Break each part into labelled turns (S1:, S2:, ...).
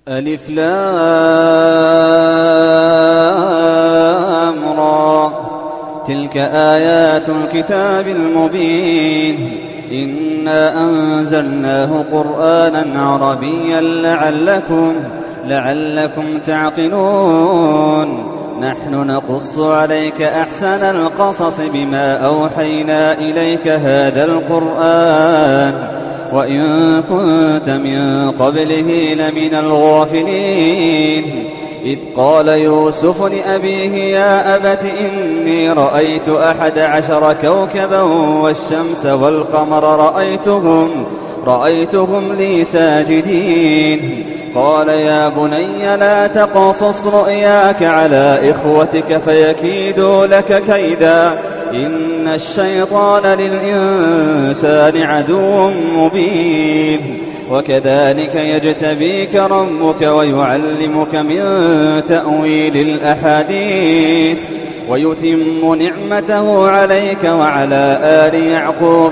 S1: ألف لام را تلك آيات الكتاب المبين إنا أنزلناه قرآنا عربيا لعلكم تعقلون نحن نقص عليك أحسن القصص بما أوحينا إليك هذا القرآن وإن كنت من قبله لمن الغافلين إذ قال يوسف لأبيه يا أبت إني رأيت 11 كوكبا والشمس والقمر رأيتهم لي ساجدين قال يا بني لا تقصص رؤياك على إخوتك فيكيدوا لك كيدا إن الشيطان للإنسان عدو مبين وكذلك يجتبيك ربك ويعلمك من تأويل الأحاديث ويتم نعمته عليك وعلى آل يعقوب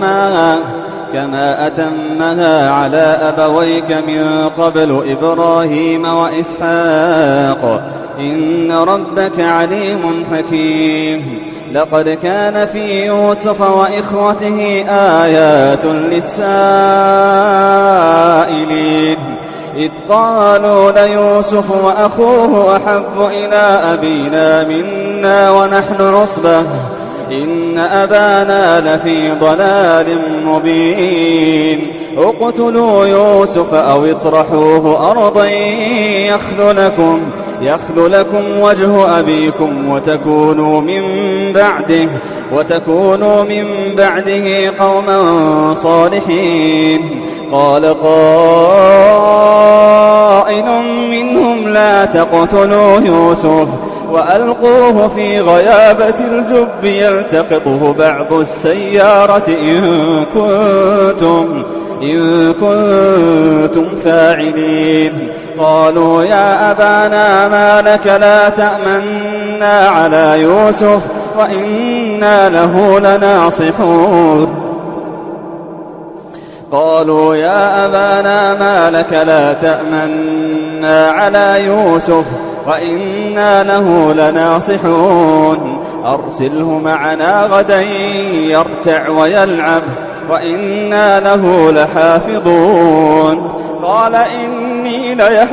S1: كما أتمها على أبويك من قبل إبراهيم وإسحاق إن ربك عليم حكيم لقد كان في يوسف وإخوته آيات للسائلين إذ قالوا ليوسف وأخوه أحب إلى أبينا منا ونحن عصبة إن أبانا لفي ضلال مبين اقتلوا يوسف أو اطرحوه أرضا يخل لكم وجه أبيكم وتكونوا من بعده قوما صالحين قال قائل منهم لا تقتلوا يوسف وألقوه في غيابة الجب يلتقطه بعض السيارة إن كنتم فاعلين قالوا يا أبانا ما لك لا تأمنا على يوسف وإنا له لناصحون قالوا يا أبانا ما لك لا تأمنا على يوسف وإنا له لناصحون أرسله معنا غدا يرتع ويلعب وإنا له لحافظون قال إني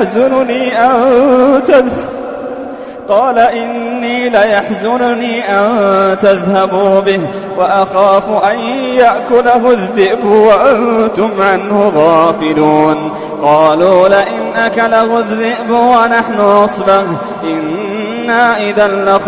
S1: ليحزنني أن تذهبوا به وأخاف أن يأكله الذئب وأنتم عنه غافلون قالوا لئن أكله الذئب ونحن عصبة إنا إذا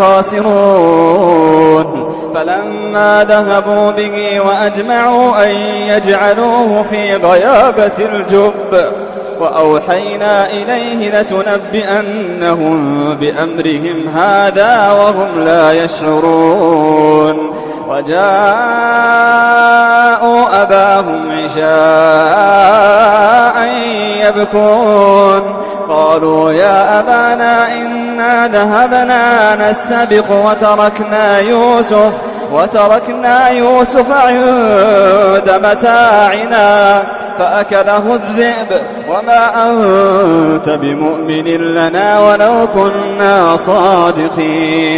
S1: لخاسرون فلما ذهبوا به وأجمعوا أن يجعلوه في غيابة الجب وأوحينا إليه لتنبئنهم بأمرهم هذا وهم لا يشعرون وجاءوا أباهم عشاء يبكون قالوا يا أبانا إنا ذهبنا نستبق وتركنا يوسف عند متاعنا فأكله الذئب وما أنت بمؤمن لنا ولو كنا صادقين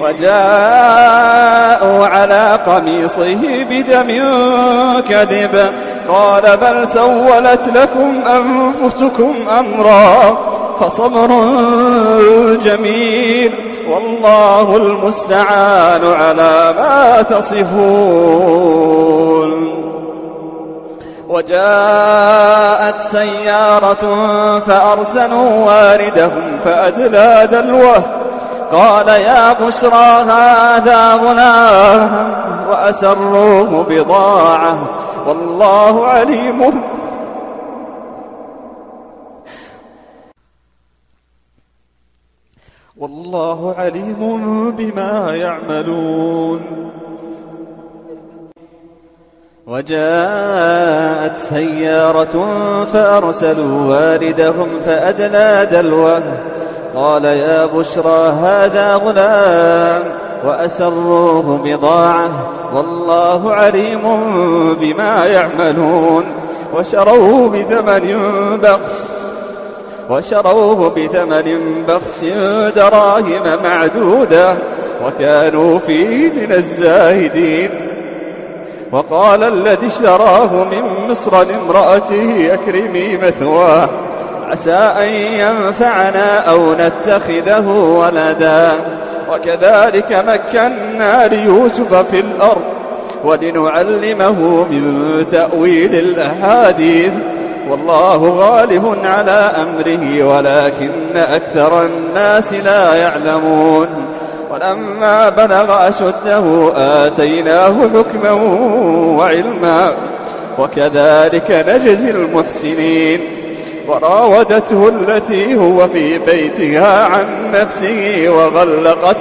S1: وجاءوا على قميصه بدم كذب قال بل سولت لكم أنفسكم أمرا فصبر جميل والله المستعان على ما تصفون وجاءت سيارة فأرسلوا واردهم فأدلى دلوه قال يا بشرى هذا غلام وأسروه بضاعة والله عليم بما يعملون وجاءت سيارة فأرسلوا واردهم فأدلى دلوه قال يا بشرى هذا غلام وأسروه بضاعة والله عليم بما يعملون وشروه بثمن بخس وشروه بثمن بخس دراهم معدودة وكانوا فيه من الزاهدين. وقال الذي اشتراه من مصر لامرأته أكرمي مثواه عسى أن ينفعنا أو نتخذه ولدا. وكذلك مكنا ليوسف في الأرض ولنعلمه من تأويل الأحاديث والله غالب على أمره ولكن أكثر الناس لا يعلمون. ولما بلغ أشده آتيناه حكما وعلما وكذلك نجزي المحسنين. وراودته التي هو في بيتها عن نفسه وغلقت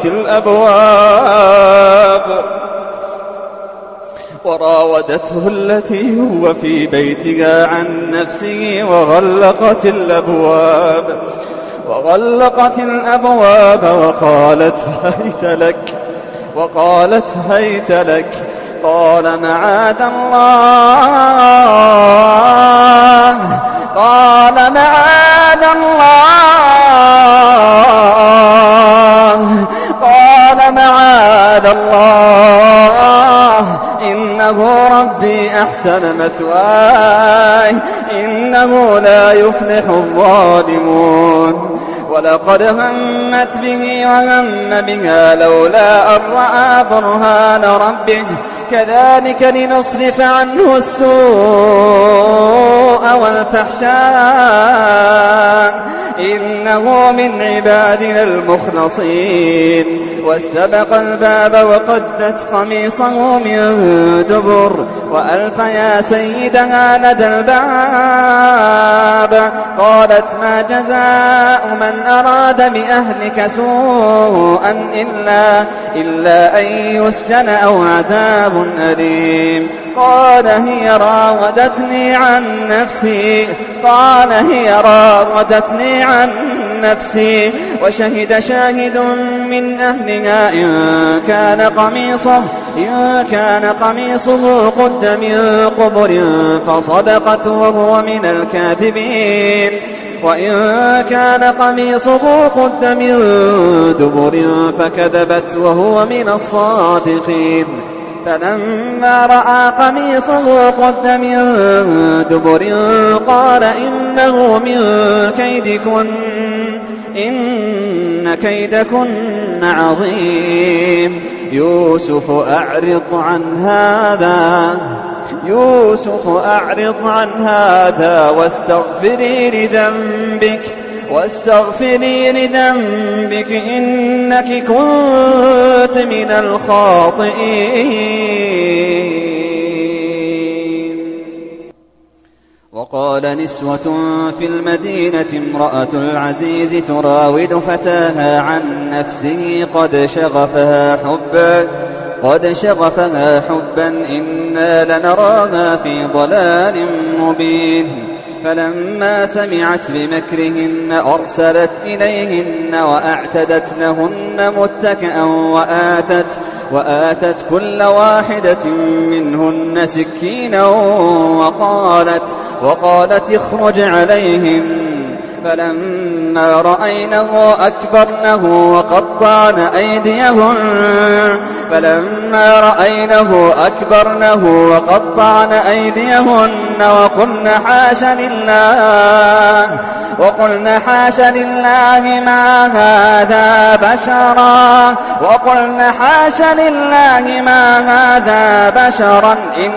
S1: الأبواب وقالت هيت لك قال معاذ الله إنه ربي أحسن مثواي إنه لا يفلح الظالمون. ولقد همت به وهم بها لولا أن رأى برهان ربه كذلك لنصرف عنه السوء والفحشاء إنه من عبادنا المخلصين. واستبق الباب وقدت قميصه من دبر وألف يا سيدها لدى الباب. قالت ما جزاء من أراد بأهلك سوءا إلا أن يسجن أو عذاب أليم. قال هي راودتني عن نفسي وشهد شاهد من أهلها إن كان قميصه قد من قبر فصدقت وهو من الكاذبين وإن كان قميصه قد من دبر فكذبت وهو من الصادقين. فلما رأى قميصه قد من دبر قال إنه من كيدكن إن كيدكن عظيم. يوسف أعرض عن هذا واستغفري لذنبك إنك كنت من الخاطئين. وقال نسوة في المدينة امرأة العزيز تراود فتاها عن نفسه قد شغفها حبا إنا لنراها في ضلال مبين. فلما سمعت بمكرهن أرسلت إليهن وأعتدت لهن متكئا وآتت كل واحدة منهن سكينا وقالت اخرج عليهن. فلما رأينه أكبرنه وقطعن أيديهن وقلن حاش لله ما هذا بشرا إن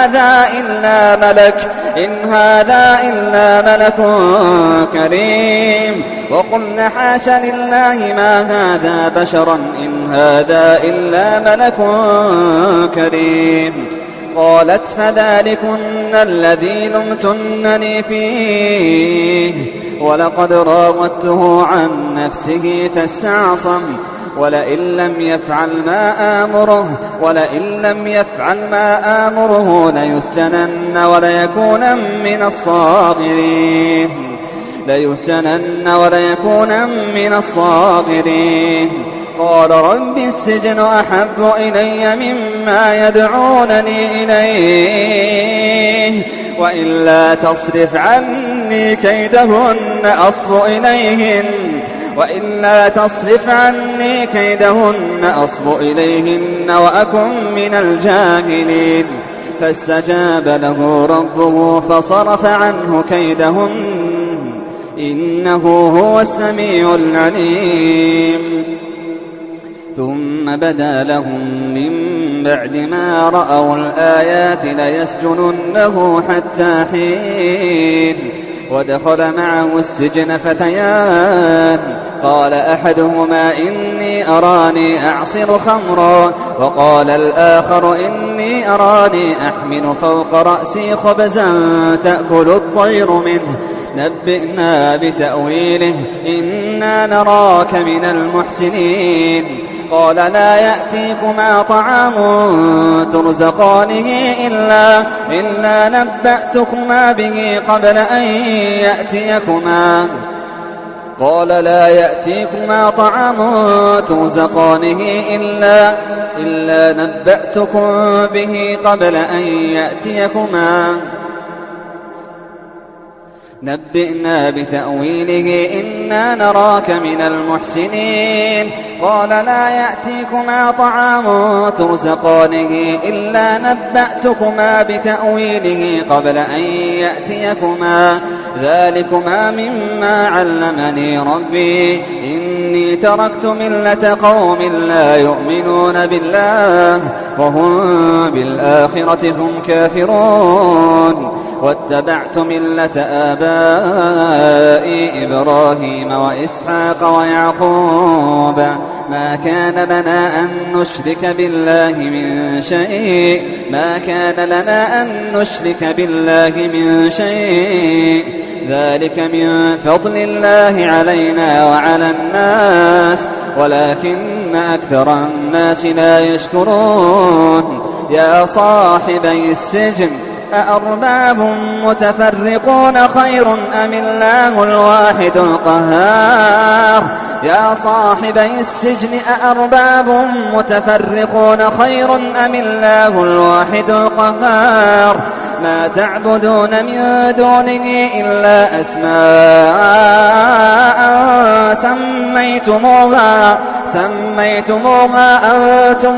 S1: هذا إلا ملك كريم. وقلن حاش لله ما هذا بشرا إن هذا إلا ملك كريم. قالت فذلكن الذي لمتنني فيه ولقد راودته عن نفسه فاستعصم ولئن لم يفعل ما آمره ليسجنن وليكون من الصاغرين. قال رب السجن أحب إلي مما يدعونني إليه وإلا تصرف عني عني كيدهن أصب إليهن وإلا تصرف عني كيدهن أصب إليهن وأكن من الجاهلين فاستجاب له ربه فصرف عنه كيدهن إنه هو السميع العليم ثم بدا لهم من بعد ما رأوا الآيات ليسجننه حتى حين ودخل معه السجن فتيان قال أحدهما إني أراني أعصر خمرا وقال الآخر إني أراني أحمل فوق رأسي خبزا تأكل الطير منه نبئنا بتأويله إنا نراك من المحسنين قال لا يأتيكما طعام ترزقانه إلا نبأتكما به قبل أن يأتيكما قال لا يأتيكما طعام ترزقانه إلا نبأتكم به قبل أن يأتيكما نبئنا بتأويله إنا نراك من المحسنين قال لا يأتيكما طعام ترزقانه إلا نبأتكما بتأويله قبل أن يأتيكما ذلكما مما علمني ربي إني تركت ملة قوم لا يؤمنون بالله وهم بالآخرة هم كافرون واتبعت ملة آبائي إبراهيم وإسحاق ويعقوب ما كان لنا أن نشرك بالله من شيء ذلك من فضل الله علينا وعلى الناس ولكن أكثر الناس لا يشكرون يا صاحبي السجن أأرباب متفرقون خير أم الله الواحد القهار يا صاحبي السجن أأرباب متفرقون خير أم الله الواحد القهار ما تعبدون من دونه إلا أسماء سميتموها أنتم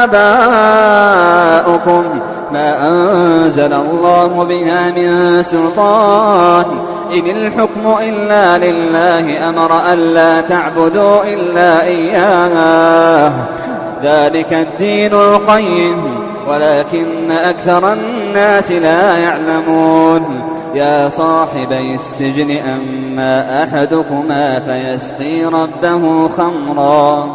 S1: وآباؤكم ما أنزل الله بها من سلطان إن الحكم إلا لله أمر ألا تعبدوا إلا إياه ذلك الدين القيم ولكن أكثر الناس لا يعلمون يا صاحبي السجن أما أحدكما فيسقي ربه خمرا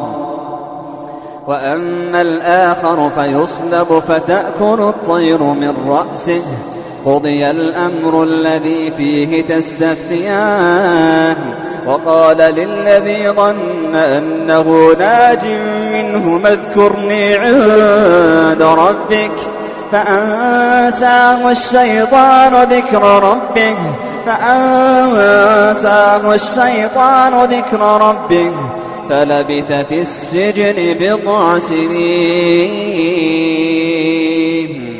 S1: وأما الآخر فيصلب فتأكل الطير من رأسه قضي الأمر الذي فيه تستفتيان وقال للذي ظن أنه ناج منه اذكرني عند ربك فأنساه الشيطان ذكر ربه فلبث في السجن بضع سنين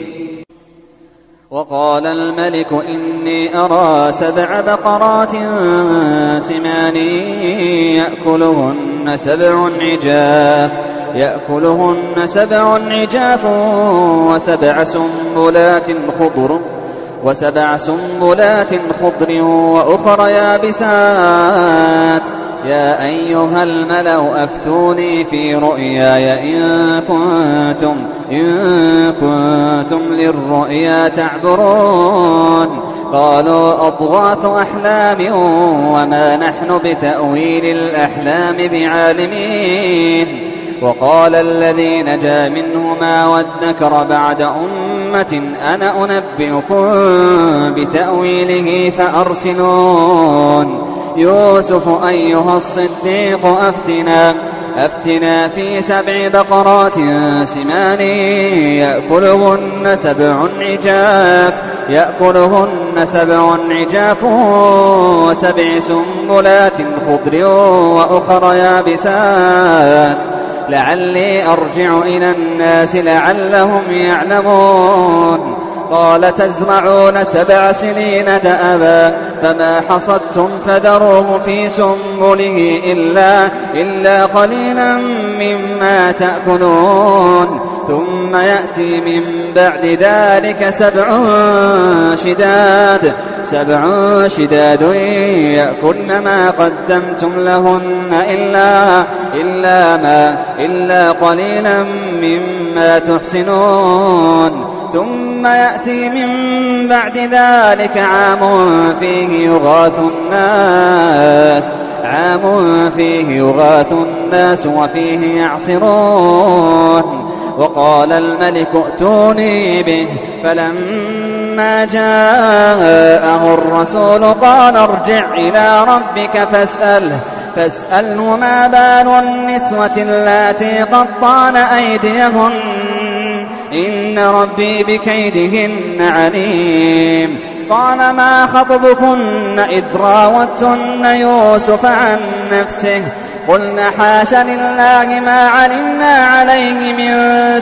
S1: وقال الملك إني أرى 7 بقرات سمان يأكلهن 7 عجاف وسبع سنبلات خضر وأخر يابسات يا أيها الملأ أفتوني في رؤياي إن كنتم للرؤيا تعبرون قالوا أضغاث أحلام وما نحن بتأويل الأحلام بعالمين وقال الذي نجا منهما وادكر بعد أمة أنا أنبئكم بتأويله فأرسلون يوسف أيها الصديق أفتنا في 7 بقرات سمان يأكلهن 7 عجاف و7 سنبلات خضر وأخر يابسات لعلي أرجع إلى الناس لعلهم يعلمون قال تزرعون 7 سنين دأبا فما حصدتم فذروه في سنبله إلا قليلا مما تأكلون ثم يأتي من بعد ذلك 7 شداد يأكلن ما قدمتم لهن إلا قليلا مما تحسنون ثم يأتي من بعد ذلك عام فيه يغاث الناس وفيه يعصرون وقال الملك ائتوني به فلما جاءه الرسول قال ارجع إلى ربك فاسأله ما بال النسوة اللاتي قطعن أيديهن إن ربي بكيدهن عليم قال ما خطبكن إذ راوتن يوسف عن نفسه قلنا حاش لله ما علمنا عليه من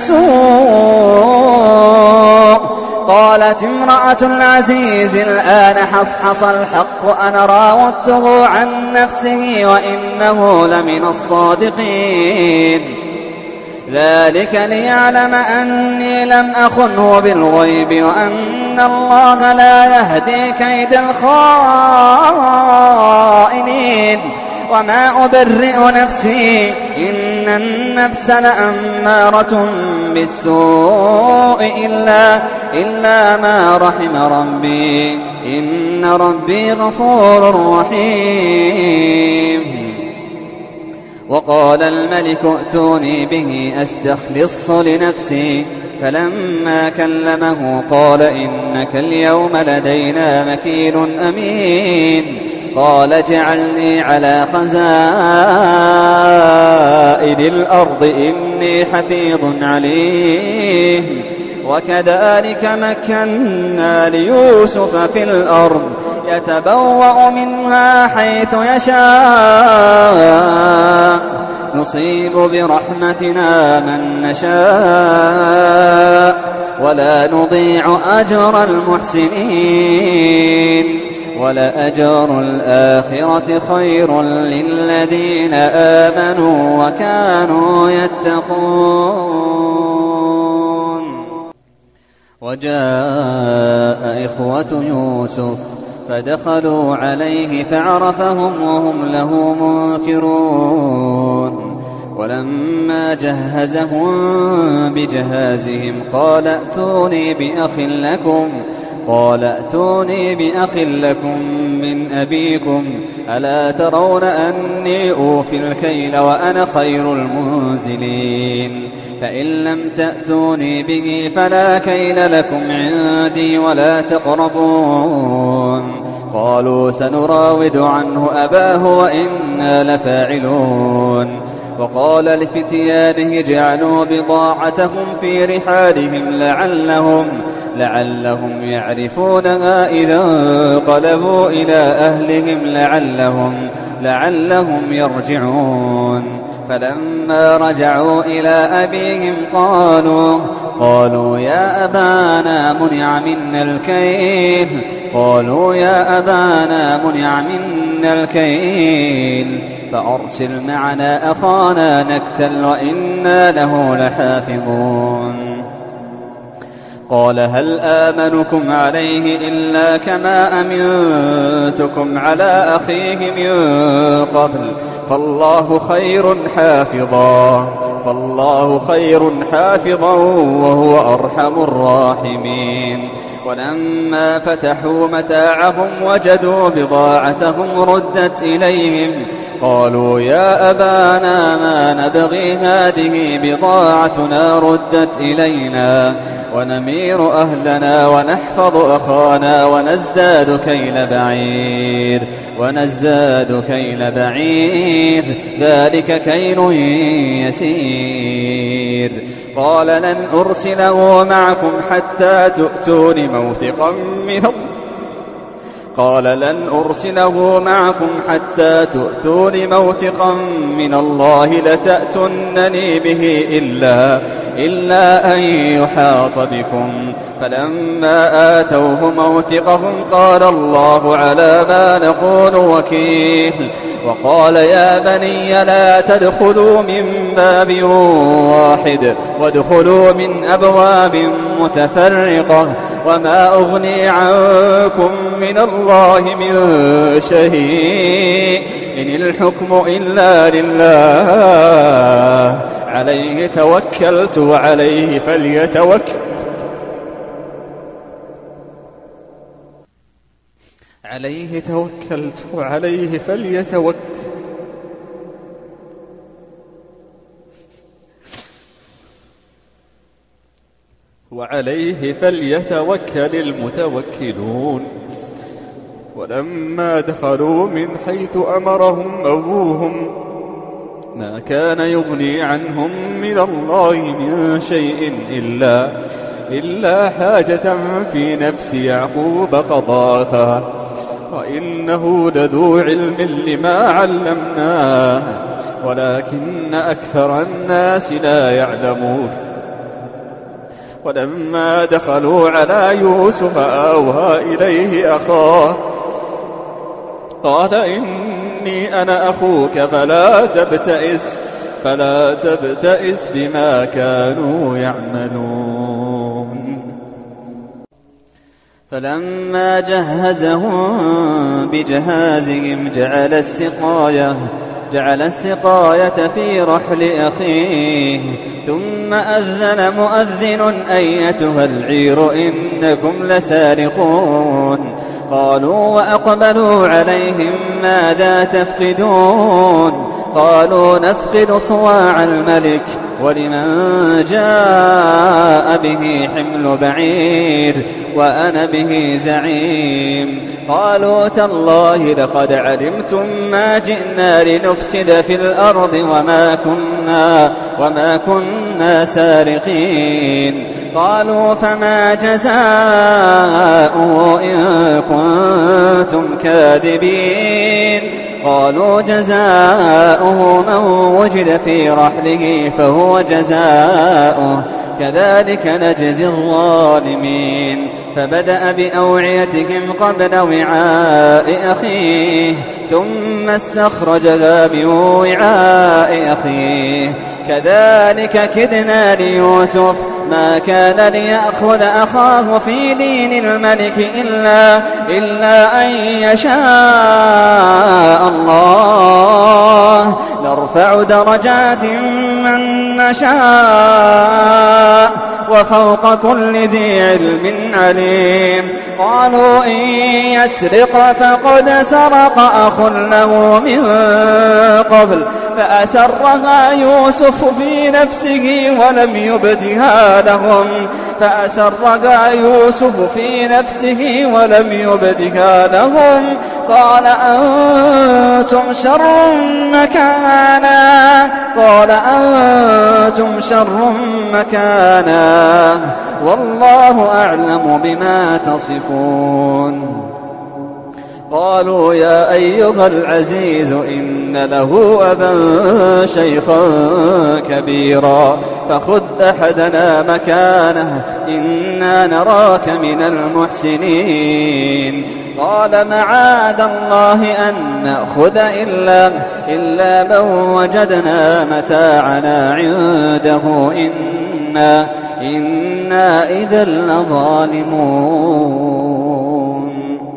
S1: سوء قالت امرأة العزيز الآن حصحص الحق أنا راودته عن نفسه وإنه لمن الصادقين ذلك ليعلم أني لم أخنه بالغيب وأن الله لا يهدي كيد الخائنين وما أبرئ نفسي إن النفس لأمارة بالسوء إلا ما رحم ربي إن ربي غفور رحيم وقال الملك ائتوني به أستخلص لنفسي فلما كلمه قال إنك اليوم لدينا مكين أمين قال اجعلني على خزائن الأرض إني حفيظ عليم وكذلك مكنا ليوسف في الأرض يتبوأ منها حيث يشاء نصيب برحمتنا من نشاء ولا نضيع أجر المحسنين ولأجر الآخرة خير للذين آمنوا وكانوا يتقون وجاء إخوة يوسف فدخلوا عليه فعرفهم وهم له منكرون ولما جهزهم بجهازهم قال ائتوني بأخ لكم من أبيكم ألا ترون أني أوفي الكيل وأنا خير المنزلين فإن لم تأتوني به فلا كيل لكم عندي ولا تقربون قالوا سنراود عنه أباه وإنا لفاعلون وقال لفتيانه اجعلوا بضاعتهم في رحالهم لعلهم يعرفونها إذا انقلبوا إلى أهلهم لعلهم يرجعون فلما رجعوا إلى أبيهم قالوا يا أبانا منع منا الكيل فأرسل معنا أخانا نكتل وإنا له لحافظون قال هل آمنكم عليه إلا كما أمنتكم على أخيه من قبل فالله خير حافظا وهو أرحم الراحمين ولما فتحوا متاعهم وجدوا بضاعتهم ردت إليهم قالوا يا أبانا ما نبغي هذه بضاعتنا ردت إلينا ونمير أهلنا ونحفظ أخانا ونزداد كيل بعير ذلك كيل يسير قال لن أرسله معكم حتى تؤتون موثقا من الله قال لن أرسله معكم حتى تؤتون موثقا من الله لتأتنني به إلا أن يحاط بكم. فلما آتوه موثقهم قال الله على ما نقول وكيل. وقال يا بني لا تدخلوا من باب واحد وادخلوا من أبواب متفرقة وما أغني عنكم من الله من شيء إن الحكم إلا لله عليه توكلت وعليه فليتوكل وعليه فليتوكل المتوكلون. ولما دخلوا من حيث أمرهم أبوهم ما كان يغني عنهم من الله من شيء إلا حاجة في نفس يعقوب قضاها وإنه لذو علم لما علمناه ولكن أكثر الناس لا يعلمون. ولما دخلوا على يوسف آوى إليه أخاه قال إني أنا أخوك فلا تبتئس بما كانوا يعملون. فلما جهزهم بجهازهم جعل السقاية في رحل أخيه ثم أذن مؤذن أيتها العير إنكم لسارقون. قالوا وأقبلوا عليهم ماذا تفقدون؟ قالوا نفقد صواع الملك ولمن جاء به حمل بعير وأنا به زعيم. قالوا تالله لقد علمتم ما جئنا لنفسد في الأرض وما كنا سارقين. قالوا فما جزاؤه إن كنتم كاذبين؟ قالوا جزاؤه من وجد في رحله فهو جزاؤه كذلك نجزي الظالمين. فبدأ بأوعيتهم قبل وعاء أخيه ثم استخرجها من وعاء أخيه كذلك كدنا ليوسف ما كان ليأخذ أخاه في دين الملك إلا أن يشاء الله نرفع درجات من نشاء وفوق كل ذي علم عليم. قالوا إن يسرق فقد سرق أخ له من قبل فأسرها يوسف في نفسه ولم يبدها لهم قال أنتم شر مكانا والله أعلم بما تصفون. قالوا يا أيها العزيز إن له أبا شيخا كبيرا فخذ أحدنا مكانه إنا نراك من المحسنين. قال معاذ الله أن نأخذ إلا من وجدنا متاعنا عنده إنا إذا لظالمون.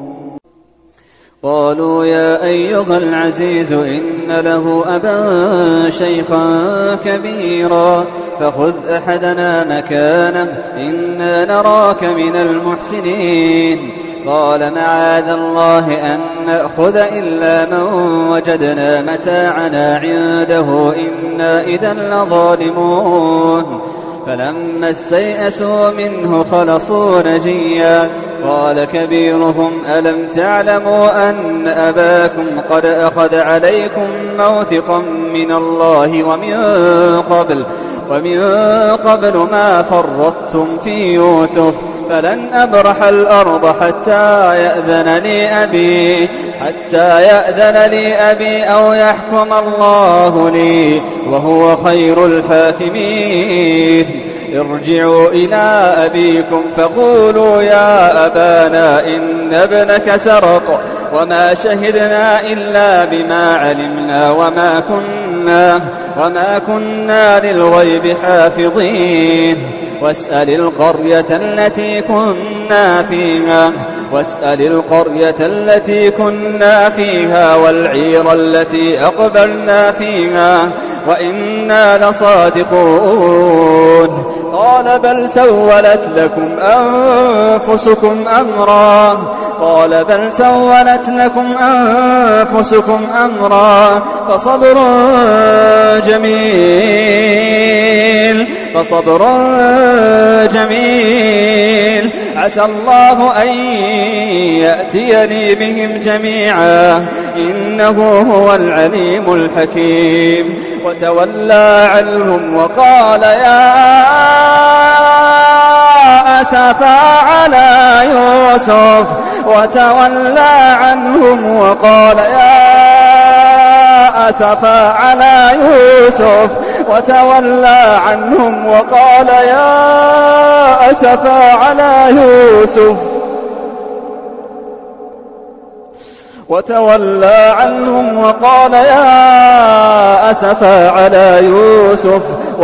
S1: قالوا يا أيها العزيز إن له أبا شيخا كبيرا فخذ أحدنا مكانه إنا نراك من المحسنين. قال معاذ الله أن نأخذ إلا من وجدنا متاعنا عنده إنا إذا لظالمون. فلما استيئسوا منه خلصوا نجيا قال كبيرهم ألم تعلموا أن أباكم قد أخذ عليكم موثقا من الله ومن قبل ما فرطتم في يوسف فلن أبرح الأرض حتى يأذن لي أبي أو يحكم الله لي وهو خير الحاكمين. ارجعوا إلى أبيكم فقولوا يا أبانا إن ابنك سرق وما شهدنا إلا بما علمنا وما كنا للغيب حافظين. واسأل القرية التي كنا فيها والعير التي أقبلنا فيها وإنا لصادقون. قال بل سولت لكم أنفسكم أمرا فصبر جميل عسى الله أن يأتيني بهم جميعا إنه هو العليم الحكيم. وتولى عنهم وقال يا أسفا على يوسف وتولى عنهم وقال يا أسفا على يوسف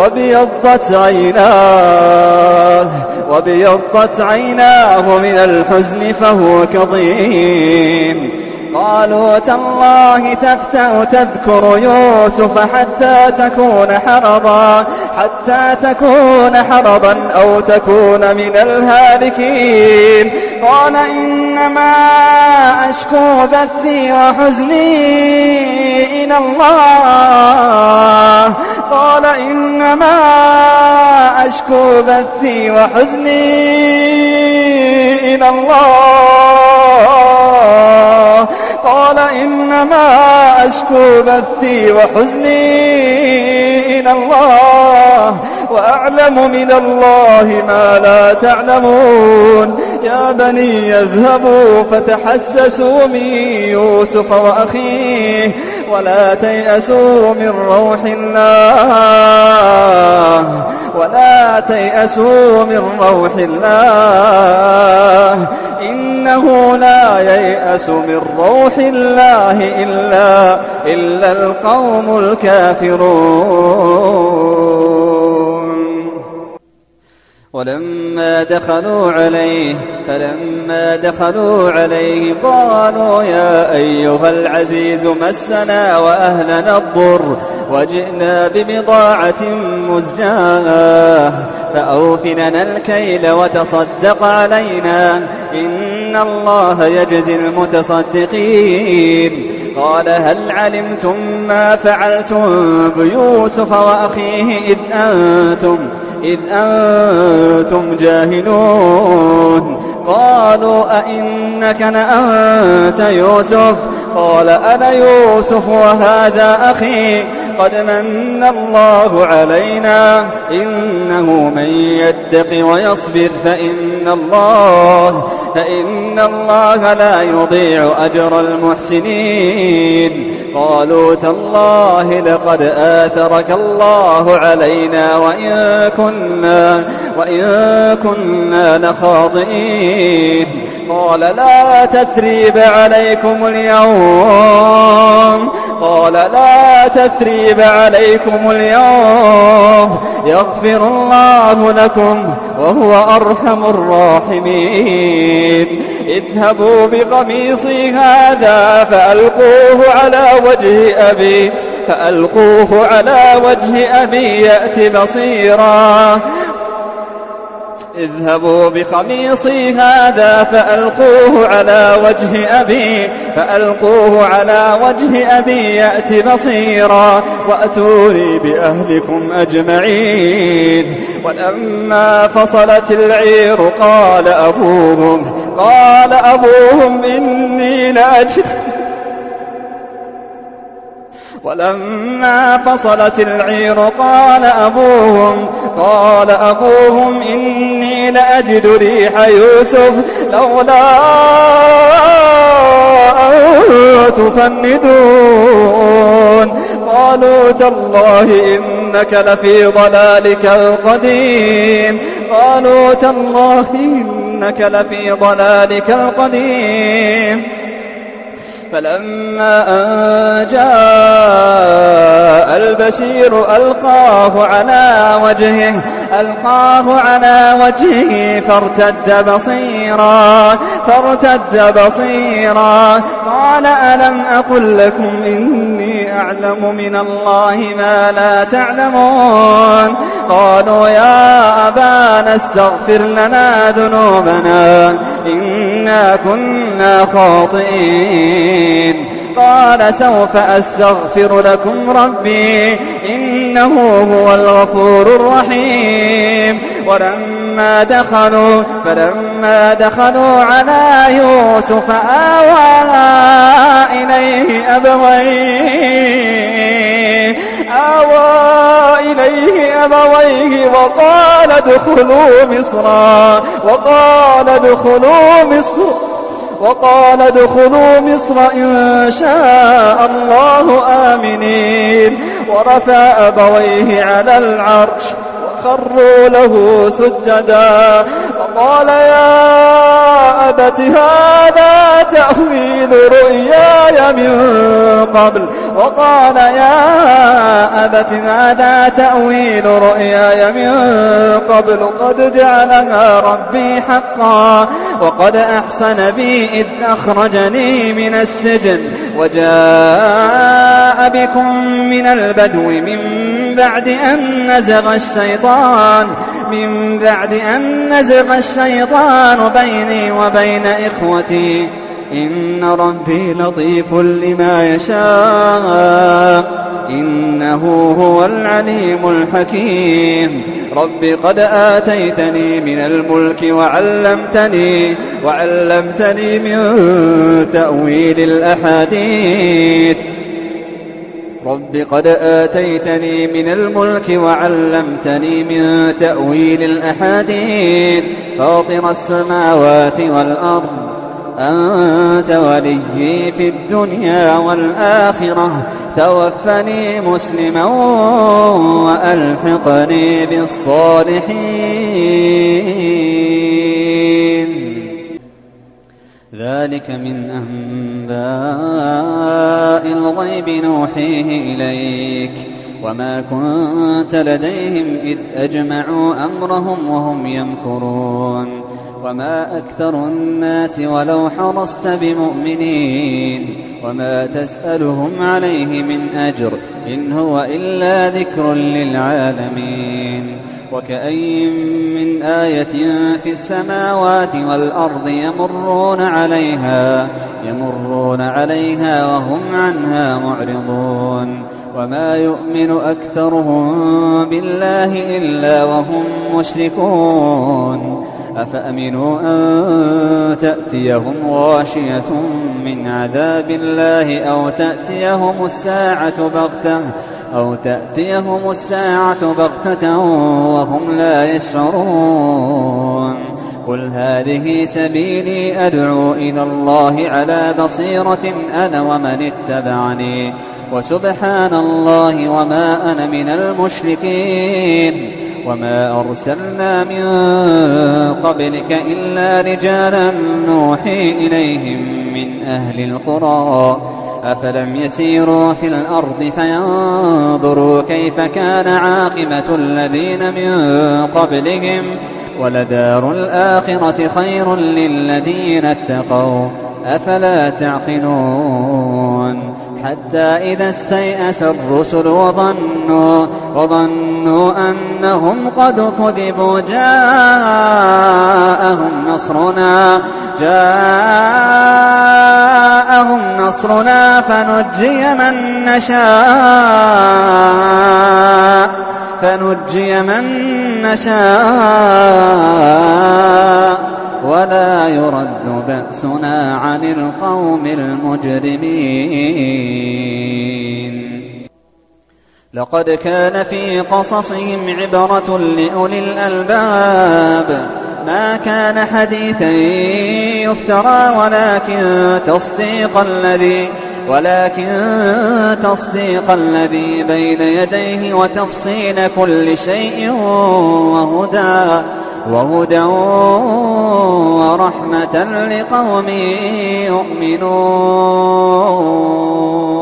S1: وابيضت عيناه من الحزن فهو كظيم. قالوا تالله تفتأ تذكر يوسف حتى تكون حرضا أو تكون من الهالكين. قال إنما أشكو بثي وحزني إلى الله قال إنما أشكو بثي وحزني إلى الله وأعلم من الله ما لا تعلمون. يا بني اذهبوا فتحسسوا من يوسف وأخيه ولا تيأسوا من روح الله إنه لا ييأس من روح الله إلا القوم الكافرون. فلما دخلوا عليه قالوا يا أيها العزيز مسنا وأهلنا الضر وجئنا ببضاعة مزجاة فأوف لنا الكيل وتصدق علينا إن الله يجزي المتصدقين. قال هل علمتم ما فعلتم بيوسف وأخيه إذ أنتم جاهلون؟ قالوا أئنك لأنت يوسف؟ قال أنا يوسف وهذا أخي قد من الله علينا إنه من يتق ويصبر فإن الله لا يضيع أجر المحسنين. قالوا تالله لقد آثرك الله علينا وإن كنا لخاطئين. قال لا تثريب عليكم اليوم يغفر الله لكم وهو أرحم الراحمين. اذهبوا بقميصي هذا فألقوه على وجه أبي يأت بصيرا. اذهبوا بقميصي هذا فألقوه على وجه أبي يأت بصيرا وأتوني بأهلكم أجمعين. ولما فصلت العير قال أبوهم إني لأجد ولما فصلت العير قال أبوهم إني إني لأجد ريح يوسف لولا أن تفندون قالوا تالله إنك لفي ضلالك القديم قالوا تالله إنك لفي ضلالك القديم فلما أن جاء البشير ألقاه على وجهه فارتد بصيرا قال ألم أقل لكم إني أعلم من الله ما لا تعلمون قالوا يا أبانا استغفر لنا ذنوبنا إنا كنا خاطئين قال سوف أستغفر لكم ربي إنه هو الغفور الرحيم فلما دخلوا على يوسف آوى إليه أبويه وقال ادخلوا مصر إن شاء الله آمنين ورفع أبويه على العرش وخروا له سجدا وقال يا أبت هذا تأويل رؤياي من قبل قد جعلها ربي حقا وقد أحسن بي إذ أخرجني من السجن وجاء بكم من البدو من بعد أن نزغ الشيطان بيني وبين إخوتي إن ربي لطيف لما يشاء إنه هو العليم الحكيم رب قد آتيتني من الملك وعلمتني من تأويل الأحاديث فاطر السماوات والأرض أنت وليي في الدنيا والآخرة توفني مسلما وألحقني بالصالحين ذلك من أنباء الغيب نوحيه إليك وما كنت لديهم إذ أجمعوا أمرهم وهم يمكرون وما أكثر الناس ولو حرصت بمؤمنين وما تسألهم عليه من أجر إن هو إلا ذكر للعالمين وكأين من آية في السماوات والأرض يمرون عليها وهم عنها معرضون وما يؤمن أكثرهم بالله إلا وهم مشركون أفأمنوا أن تأتيهم غاشية من عذاب الله أو تأتيهم الساعة بغتة وهم لا يشعرون قل هذه سبيلي أدعو إلى الله على بصيرة أنا ومن اتبعني وسبحان الله وما أنا من المشركين وما أرسلنا من قبلك إلا رجالا نوحي إليهم من أهل القرى أفلم يسيروا في الأرض فينظروا كيف كان عاقبة الذين من قبلهم ولدار الآخرة خير للذين اتقوا أفلا تعقلون حتى إذا استيأس الرسل وظنوا أنهم قد كذبوا جاءهم نصرنا فنجي من نشاء ولا يرد بأسنا عن القوم المجرمين لقد كان في قصصهم عبرة لأولي الألباب ما كان حديثا يفترى ولكن تصديق الذي بين يديه وتفصيل كل شيء وهدى ورحمة لقوم يؤمنون.